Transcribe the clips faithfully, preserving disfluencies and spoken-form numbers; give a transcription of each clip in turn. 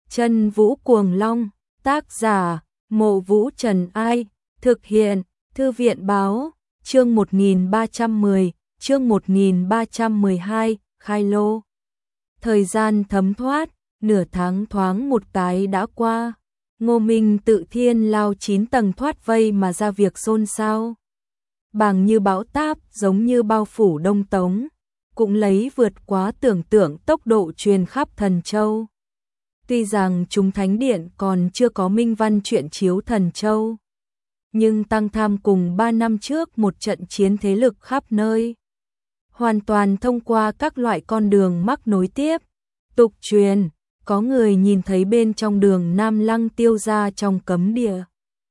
Chân Vũ Cuồng Long, tác giả, Mộ Vũ Trần Ai, thực hiện, Thư viện Báo, chương một nghìn ba trăm mười, chương một nghìn ba trăm mười hai, khai lô. Thời gian thấm thoát, nửa tháng thoáng một cái đã qua. Ngô Minh tự thiên lao chín tầng thoát vây mà ra việc xôn xao. Bàng như bão táp, giống như bao phủ Đông Tống, cũng lấy vượt quá tưởng tượng tốc độ truyền khắp Thần Châu. Tuy rằng chúng Thánh Điện còn chưa có minh văn truyện chiếu Thần Châu, nhưng Tăng Tham cùng ba năm trước một trận chiến thế lực khắp nơi, hoàn toàn thông qua các loại con đường mắc nối tiếp. Tục truyền, có người nhìn thấy bên trong đường Nam Lăng tiêu ra trong cấm địa,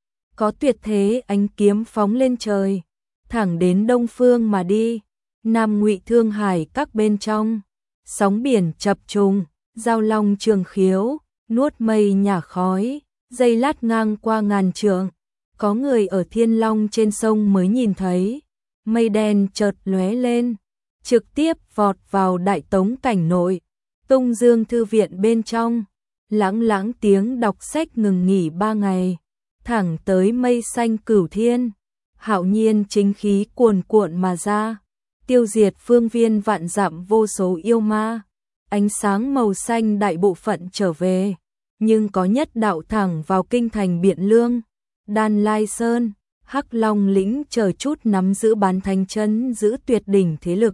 có tuyệt thế ánh kiếm phóng lên trời, thẳng đến Đông Phương mà đi. Nam Ngụy Thương Hải các bên trong, sóng biển chập trùng, giao long trường khiếu, nuốt mây nhả khói, dây lát ngang qua ngàn trượng. Có người ở Thiên Long trên sông mới nhìn thấy, mây đen chợt lóe lên, trực tiếp vọt vào Đại Tống cảnh nội. Tung Dương thư viện bên trong, lãng lãng tiếng đọc sách ngừng nghỉ ba ngày, thẳng tới mây xanh cửu thiên, hạo nhiên chính khí cuồn cuộn mà ra, tiêu diệt phương viên vạn dặm vô số yêu ma. Ánh sáng màu xanh đại bộ phận trở về, nhưng có nhất đạo thẳng vào kinh thành Biện Lương, Đan Lai Sơn, Hắc Long lĩnh chờ chút nắm giữ bán thanh chân giữ tuyệt đỉnh thế lực.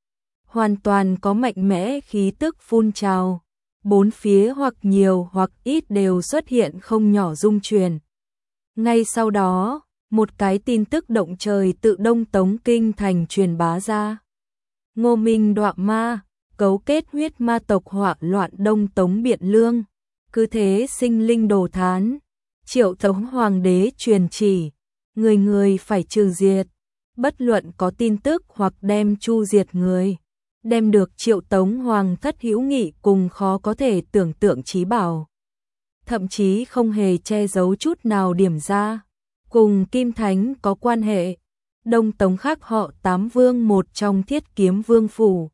Hoàn toàn có mạnh mẽ khí tức phun trào, bốn phía hoặc nhiều hoặc ít đều xuất hiện không nhỏ rung truyền. Ngay sau đó, một cái tin tức động trời tự Đông Tống kinh thành truyền bá ra. Ngô Minh đọa ma, cấu kết huyết ma tộc họa loạn Đông Tống Biện Lương, cứ thế sinh linh đồ thán. Triệu Tống Hoàng đế truyền chỉ, người người phải trừ diệt, bất luận có tin tức hoặc đem chu diệt người, đem được Triệu Tống Hoàng thất hữu nghị cùng khó có thể tưởng tượng chí bảo. Thậm chí không hề che giấu chút nào điểm ra, cùng Kim Thánh có quan hệ. Đông Tống khác họ Tám Vương một trong Thiết Kiếm Vương phủ,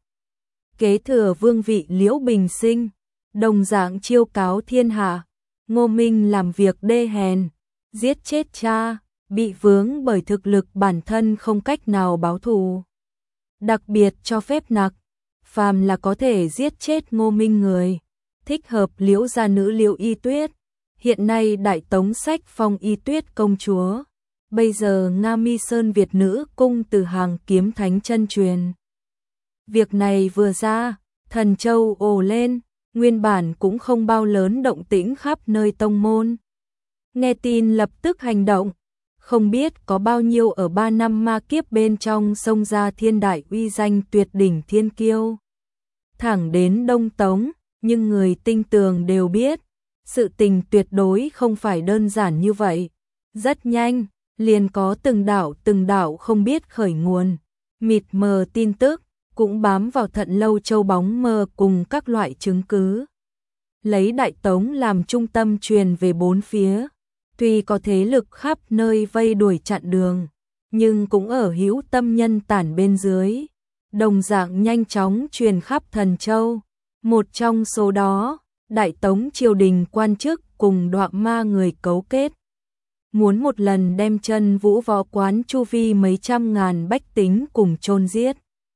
kế thừa vương vị Liễu Bình Sinh, đồng dạng chiêu cáo thiên hạ. Ngô Minh làm việc đê hèn, giết chết cha, bị vướng bởi thực lực bản thân không cách nào báo thù. Đặc biệt cho phép nặc, phàm là có thể giết chết Ngô Minh người, thích hợp Liễu gia nữ Liễu Y Tuyết. Hiện nay Đại Tống sách phong Y Tuyết công chúa, bây giờ Nga Mi Sơn Việt nữ cung từ hàng kiếm thánh chân truyền. Việc này vừa ra, Thần Châu ồ lên, nguyên bản cũng không bao lớn động tĩnh khắp nơi tông môn. Nghe tin lập tức hành động, không biết có bao nhiêu ở ba năm ma kiếp bên trong xông ra thiên đại uy danh tuyệt đỉnh thiên kiêu. Thẳng đến Đông Tống, nhưng người tinh tường đều biết, sự tình tuyệt đối không phải đơn giản như vậy. Rất nhanh, liền có từng đạo từng đạo không biết khởi nguồn, mịt mờ tin tức, cũng bám vào Thận Lâu Châu bóng mơ cùng các loại chứng cứ. Lấy Đại Tống làm trung tâm truyền về bốn phía, tuy có thế lực khắp nơi vây đuổi chặn đường, nhưng cũng ở hữu tâm nhân tản bên dưới, đồng dạng nhanh chóng truyền khắp Thần Châu. Một trong số đó, Đại Tống triều đình quan chức cùng đọa ma người cấu kết, muốn một lần đem Chân Vũ võ quán chu vi mấy trăm ngàn bách tính cùng chôn giết.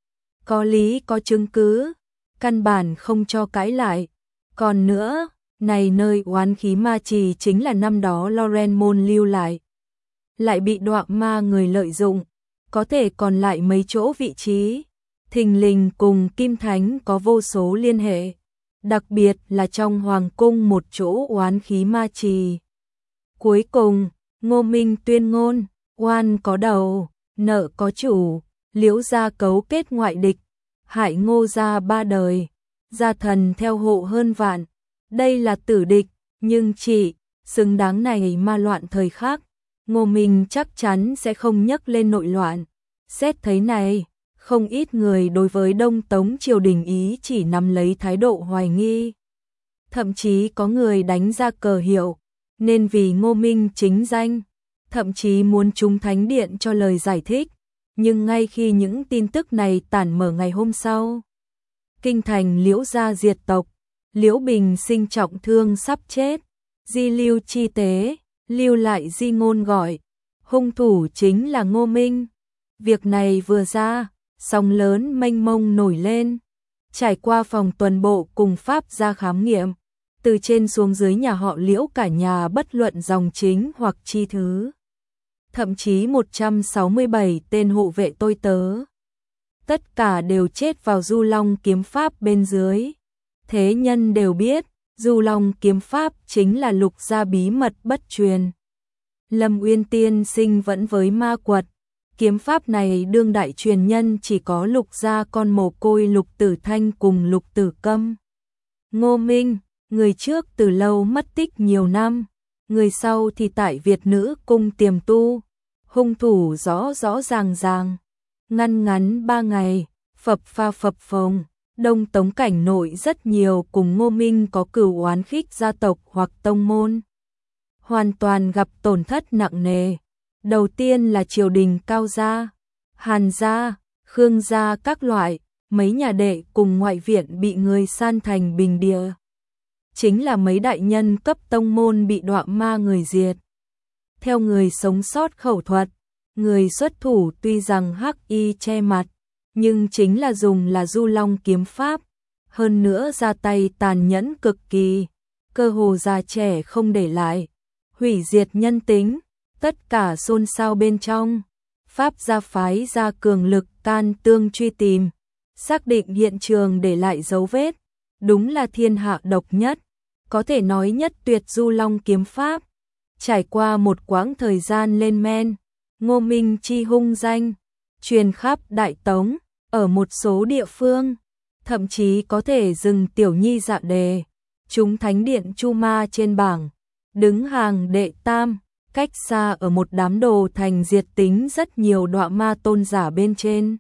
Có lý có chứng cứ, căn bản không cho cãi lại. Còn nữa, này nơi oán khí ma trì chính là năm đó Loren Môn lưu lại, lại bị đọa ma người lợi dụng, có thể còn lại mấy chỗ vị trí, thình lình cùng Kim Thánh có vô số liên hệ, đặc biệt là trong hoàng cung một chỗ oán khí ma trì. Cuối cùng, Ngô Minh tuyên ngôn, oan có đầu, nợ có chủ, Liễu gia cấu kết ngoại địch, hại Ngô gia ba đời, gia thần theo hộ hơn vạn. Đây là tử địch, nhưng chỉ xứng đáng này ma loạn thời khắc, Ngô Minh chắc chắn sẽ không nhấc lên nội loạn. Xét thấy này, không ít người đối với Đông Tống triều đình ý chỉ nắm lấy thái độ hoài nghi. Thậm chí có người đánh ra cờ hiệu, nên vì Ngô Minh chính danh, thậm chí muốn chúng Thánh Điện cho lời giải thích. Nhưng ngay khi những tin tức này tản mở ngày hôm sau, kinh thành Liễu gia diệt tộc, Liễu Bình Sinh trọng thương sắp chết, di lưu chi tế, lưu lại di ngôn gọi, hung thủ chính là Ngô Minh. Việc này vừa ra, sóng lớn mênh mông nổi lên, trải qua phòng tuần bộ cùng pháp gia khám nghiệm, từ trên xuống dưới nhà họ Liễu cả nhà bất luận dòng chính hoặc chi thứ. Thậm chí một trăm sáu mươi bảy tên hộ vệ tôi tớ. Tất cả đều chết vào Du Long kiếm pháp bên dưới. Thế nhân đều biết, Du Long kiếm pháp chính là Lục gia bí mật bất truyền. Lâm Uyên tiên sinh vẫn với ma quật. Kiếm pháp này đương đại truyền nhân chỉ có Lục gia con mồ côi Lục Tử Thanh cùng Lục Tử Câm. Ngô Minh, người trước từ lâu mất tích nhiều năm, người sau thì tại Việt Nữ cung tiềm tu. Hung thủ rõ rõ ràng ràng, ngăn ngắn ba ngày, phập pha phập phồng, Đông Tống cảnh nội rất nhiều cùng Ngô Minh có cửu oán khích gia tộc hoặc tông môn. Hoàn toàn gặp tổn thất nặng nề. Đầu tiên là triều đình Cao gia, Hàn gia, Khương gia các loại, mấy nhà đệ cùng ngoại viện bị người san thành bình địa. Chính là mấy đại nhân cấp tông môn bị đọa ma người diệt. Theo người sống sót khẩu thuật, người xuất thủ tuy rằng hắc y che mặt, nhưng chính là dùng là Du Long kiếm pháp, hơn nữa ra tay tàn nhẫn cực kỳ, cơ hồ già trẻ không để lại, hủy diệt nhân tính, tất cả xôn xao bên trong. Pháp gia phái ra cường lực can tương truy tìm, xác định hiện trường để lại dấu vết, đúng là thiên hạ độc nhất, có thể nói nhất tuyệt Du Long kiếm pháp. Trải qua một quãng thời gian lên men, Ngô Minh chi hung danh truyền khắp Đại Tống, ở một số địa phương, thậm chí có thể dừng Tiểu Nhi dạ đề, chúng thánh điện Chu Ma trên bảng, đứng hàng đệ tam, cách xa ở một đám đồ thành diệt tính rất nhiều đọa ma tôn giả bên trên.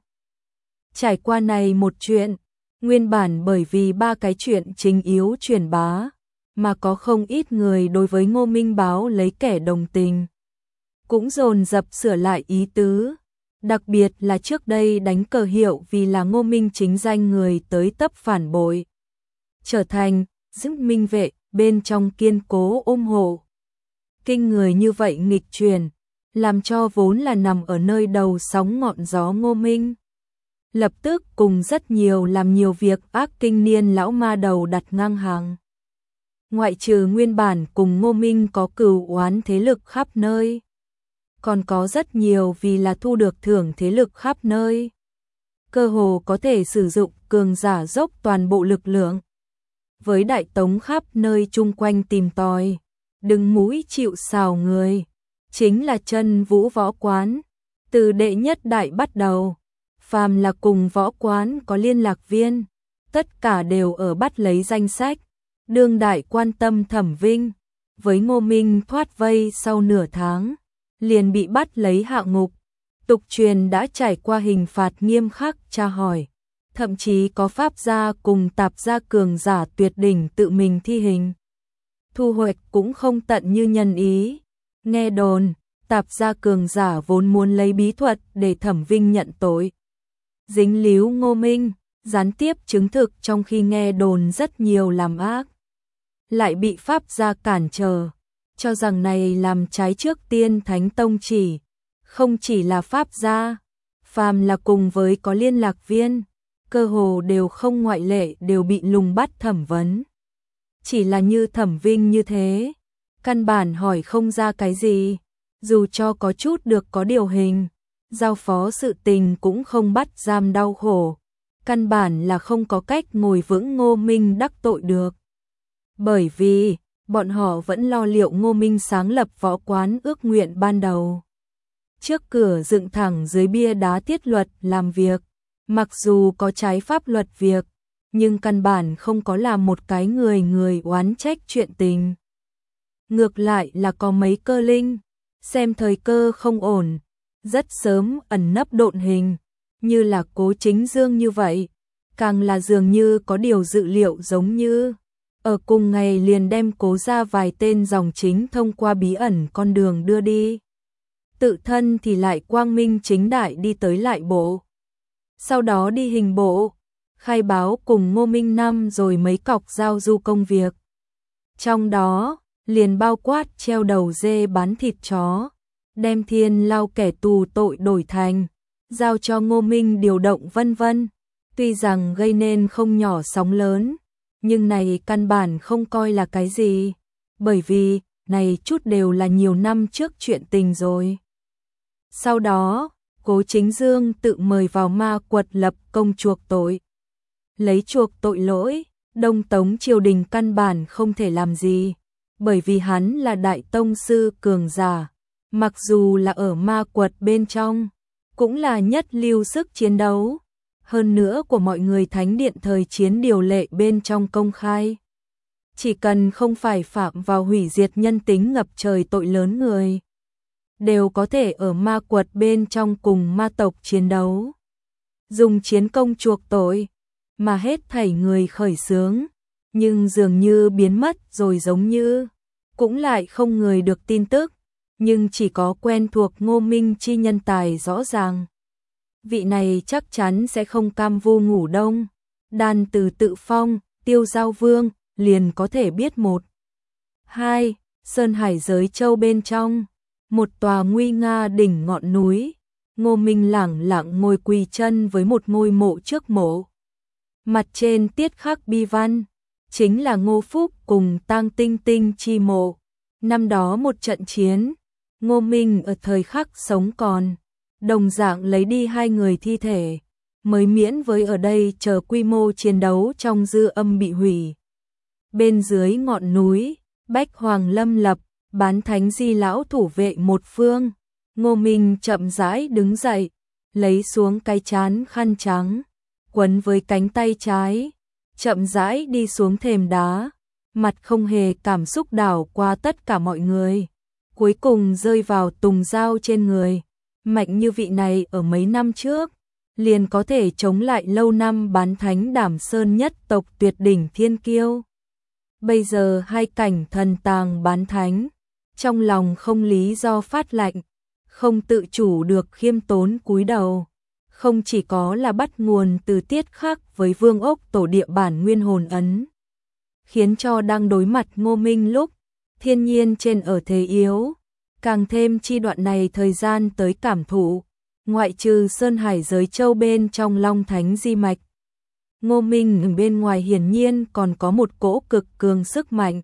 Trải qua này một chuyện, nguyên bản bởi vì ba cái chuyện chính yếu truyền bá, mà có không ít người đối với Ngô Minh báo lấy kẻ đồng tình. Cũng dồn dập sửa lại ý tứ, đặc biệt là trước đây đánh cờ hiệu vì là Ngô Minh chính danh người tới tấp phản bội. Trở thành, giúp minh vệ, bên trong kiên cố ôm hộ. Kinh người như vậy nghịch truyền, làm cho vốn là nằm ở nơi đầu sóng ngọn gió Ngô Minh. Lập tức cùng rất nhiều làm nhiều việc ác kinh niên lão ma đầu đặt ngang hàng. Ngoại trừ nguyên bản cùng Ngô Minh có cừu oán thế lực khắp nơi, còn có rất nhiều vì là thu được thưởng thế lực khắp nơi. Cơ hồ có thể sử dụng cường giả dốc toàn bộ lực lượng. Với Đại Tống khắp nơi chung quanh tìm tòi, đứng mũi chịu sào người, chính là Chân Vũ võ quán. Từ đệ nhất đại bắt đầu, phàm là cùng võ quán có liên lạc viên, tất cả đều ở bắt lấy danh sách. Đương đại quan tâm thẩm vinh, với Ngô Minh thoát vây sau nửa tháng, liền bị bắt lấy hạ ngục. Tục truyền đã trải qua hình phạt nghiêm khắc tra hỏi, thậm chí có pháp gia cùng tạp gia cường giả tuyệt đỉnh tự mình thi hình. Thu hoạch cũng không tận như nhân ý. Nghe đồn, tạp gia cường giả vốn muốn lấy bí thuật để thẩm vinh nhận tội. Dính líu Ngô Minh, gián tiếp chứng thực trong khi nghe đồn rất nhiều làm ác. Lại bị pháp gia cản trở, cho rằng này làm trái trước tiên thánh tông chỉ. Không chỉ là pháp gia, phàm là cùng với có liên lạc viên, cơ hồ đều không ngoại lệ đều bị lùng bắt thẩm vấn. Chỉ là như thẩm vinh như thế, căn bản hỏi không ra cái gì, dù cho có chút được có điều hình, giao phó sự tình cũng không bắt giam đau khổ, căn bản là không có cách ngồi vững Ngô Minh đắc tội được. Bởi vì, bọn họ vẫn lo liệu Ngô Minh sáng lập võ quán ước nguyện ban đầu. Trước cửa dựng thẳng dưới bia đá thiết luật làm việc, mặc dù có trái pháp luật việc, nhưng căn bản không có làm một cái người người oán trách chuyện tình. Ngược lại là có mấy cơ linh, xem thời cơ không ổn, rất sớm ẩn nấp độn hình, như là Cố Chính Dương như vậy, càng là dường như có điều dự liệu giống như, ở cùng ngày liền đem Cố ra vài tên dòng chính thông qua bí ẩn con đường đưa đi. Tự thân thì lại quang minh chính đại đi tới lại bộ. Sau đó đi hình bộ, khai báo cùng Ngô Minh Năm rồi mấy cọc giao du công việc. Trong đó, liền bao quát treo đầu dê bán thịt chó, đem thiên lao kẻ tù tội đổi thành, giao cho Ngô Minh điều động vân vân. Tuy rằng gây nên không nhỏ sóng lớn, nhưng này căn bản không coi là cái gì, bởi vì này chút đều là nhiều năm trước chuyện tình rồi. Sau đó, Cố Chính Dương tự mời vào ma quật lập công chuộc tội. Lấy chuộc tội lỗi, Đông Tống triều đình căn bản không thể làm gì, bởi vì hắn là đại tông sư cường giả, mặc dù là ở ma quật bên trong, cũng là nhất lưu sức chiến đấu, hơn nữa của mọi người thánh điện thời chiến điều lệ bên trong công khai. Chỉ cần không phải phạm vào hủy diệt nhân tính ngập trời tội lớn người, đều có thể ở ma quật bên trong cùng ma tộc chiến đấu. Dùng chiến công chuộc tội, mà hết thảy người khởi xướng, nhưng dường như biến mất rồi giống như, cũng lại không người được tin tức, nhưng chỉ có quen thuộc Ngô Minh chi nhân tài rõ ràng. Vị này chắc chắn sẽ không cam vu ngủ đông, đàn từ Tự Phong, Tiêu Giao Vương, liền có thể biết một. Hai, Sơn Hải Giới Châu bên trong, một tòa nguy nga đỉnh ngọn núi, Ngô Minh lẳng lặng ngồi quỳ chân với một ngôi mộ trước mộ. Mặt trên tiết khắc bi văn, chính là Ngô Phúc cùng Tang Tinh Tinh chi mộ. Năm đó một trận chiến, Ngô Minh ở thời khắc sống còn, đồng dạng lấy đi hai người thi thể, mới miễn với ở đây chờ quy mô chiến đấu trong dư âm bị hủy. Bên dưới ngọn núi, Bách Hoàng Lâm lập, Bán Thánh Di lão thủ vệ một phương. Ngô Minh chậm rãi đứng dậy, lấy xuống cái chán khăn trắng, quấn với cánh tay trái, chậm rãi đi xuống thềm đá, mặt không hề cảm xúc đảo qua tất cả mọi người, cuối cùng rơi vào Tùng Giao trên người. Mạnh như vị này ở mấy năm trước, liền có thể chống lại lâu năm Bán Thánh Đảm Sơn nhất tộc tuyệt đỉnh thiên kiêu. Bây giờ hai cảnh thần tàng Bán Thánh, trong lòng không lý do phát lạnh, không tự chủ được khiêm tốn cúi đầu, không chỉ có là bắt nguồn từ tiết khắc với Vương Ốc tổ địa bản nguyên hồn ấn, khiến cho đang đối mặt Ngô Minh lúc thiên nhiên trên ở thế yếu, càng thêm chi đoạn này thời gian tới cảm thụ, ngoại trừ Sơn Hải Giới Châu bên trong Long Thánh di mạch, Ngô Minh bên ngoài hiển nhiên còn có một cỗ cực cường sức mạnh.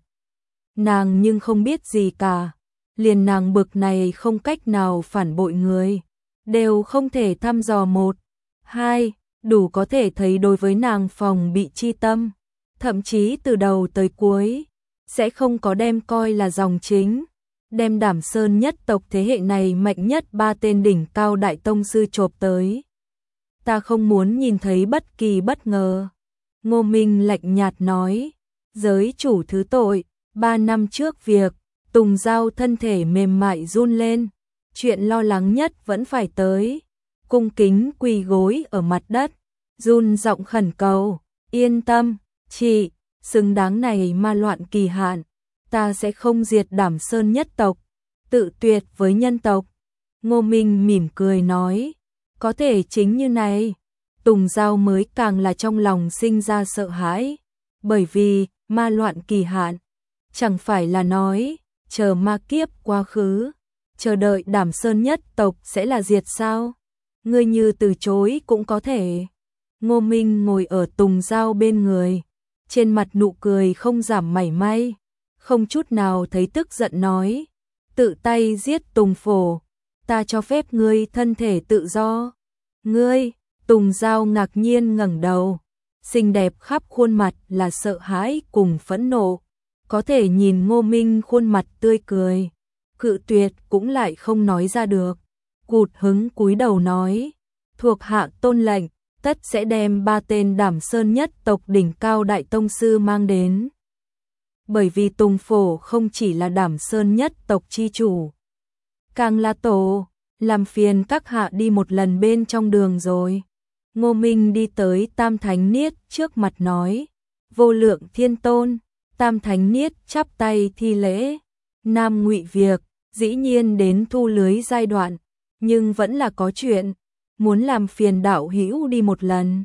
Nàng nhưng không biết gì cả, liền nàng bực này không cách nào phản bội người, đều không thể thăm dò một, hai, đủ có thể thấy đối với nàng phòng bị chi tâm, thậm chí từ đầu tới cuối, sẽ không có đem coi là dòng chính, đem Đảm Sơn nhất tộc thế hệ này mạnh nhất ba tên đỉnh cao đại tông sư chộp tới. Ta không muốn nhìn thấy bất kỳ bất ngờ. Ngô Minh lạnh nhạt nói, giới chủ thứ tội, ba năm trước việc, Tùng Giao thân thể mềm mại run lên, chuyện lo lắng nhất vẫn phải tới, cung kính quỳ gối ở mặt đất, run giọng khẩn cầu, yên tâm, chị, xứng đáng này ma loạn kỳ hạn, ta sẽ không diệt Đảm Sơn nhất tộc, tự tuyệt với nhân tộc. Ngô Minh mỉm cười nói, có thể chính như này, Tùng Giao mới càng là trong lòng sinh ra sợ hãi, bởi vì ma loạn kỳ hạn, chẳng phải là nói, chờ ma kiếp quá khứ, chờ đợi Đảm Sơn nhất tộc sẽ là diệt sao? Ngươi như từ chối cũng có thể. Ngô Minh ngồi ở Tùng Giao bên người, trên mặt nụ cười không giảm mảy may, không chút nào thấy tức giận nói, tự tay giết Tùng Phổ, ta cho phép ngươi thân thể tự do. Ngươi, Tùng Giao ngạc nhiên ngẩng đầu, xinh đẹp khắp khuôn mặt là sợ hãi cùng phẫn nộ, có thể nhìn Ngô Minh khuôn mặt tươi cười, cự tuyệt cũng lại không nói ra được, cụt hứng cúi đầu nói, thuộc hạ tôn lệnh, tất sẽ đem ba tên Đảm Sơn nhất tộc đỉnh cao đại tông sư mang đến. Bởi vì Tùng Phổ không chỉ là Đảm Sơn nhất tộc chi chủ, càng là tổ, làm phiền các hạ đi một lần bên trong đường rồi. Ngô Minh đi tới Tam Thánh Niết trước mặt nói, vô lượng thiên tôn. Tam Thánh Niết chắp tay thi lễ, Nam Ngụy việc, dĩ nhiên đến thu lưới giai đoạn, nhưng vẫn là có chuyện, muốn làm phiền đạo hữu đi một lần.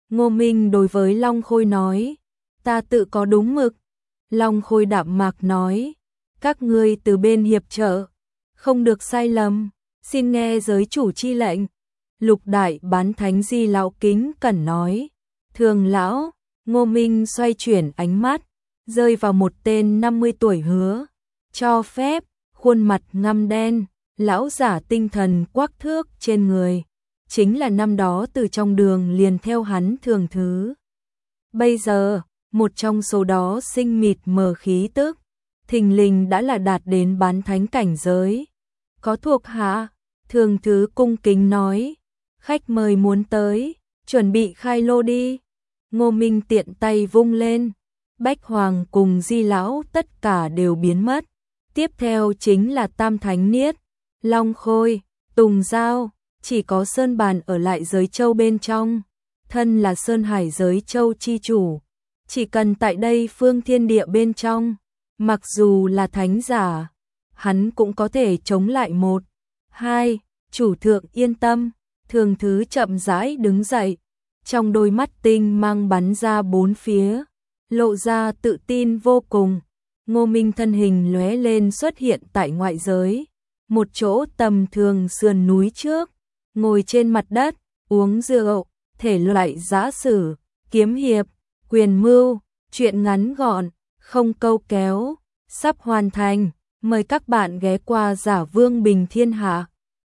Ngô Minh đối với Long Khôi nói, ta tự có đúng mực. Long Khôi đạm mạc nói, các ngươi từ bên hiệp trợ, không được sai lầm, xin nghe giới chủ chi lệnh. Lục đại bán thánh Di lão kính cẩn nói, thường lão. Ngô Minh xoay chuyển ánh mắt, rơi vào một tên năm mươi tuổi hứa, cho phép, khuôn mặt ngăm đen, lão giả tinh thần quắc thước trên người, chính là năm đó từ trong đường liền theo hắn thường thứ. Bây giờ, một trong số đó sinh mịt mờ khí tức, thình lình đã là đạt đến bán thánh cảnh giới. Có thuộc hạ, thường thứ cung kính nói, khách mời muốn tới, chuẩn bị khai lô đi. Ngô Minh tiện tay vung lên, Bách Hoàng cùng Di lão tất cả đều biến mất. Tiếp theo chính là Tam Thánh Niết, Long Khôi, Tùng Giao, chỉ có Sơn Bàn ở lại giới châu bên trong, thân là Sơn Hải giới châu chi chủ, chỉ cần tại đây phương thiên địa bên trong, mặc dù là thánh giả, hắn cũng có thể chống lại một, hai, chủ thượng yên tâm. Thường thứ chậm rãi đứng dậy, trong đôi mắt tinh mang bắn ra bốn phía, lộ ra tự tin vô cùng. Ngô Minh thân hình lóe lên xuất hiện tại ngoại giới, một chỗ tầm thường sườn núi trước, ngồi trên mặt đất, uống rượu, thể loại giã sử, kiếm hiệp, quyền mưu, chuyện ngắn gọn, không câu kéo, sắp hoàn thành, mời các bạn ghé qua Giả Vương Bình Thiên Hạ.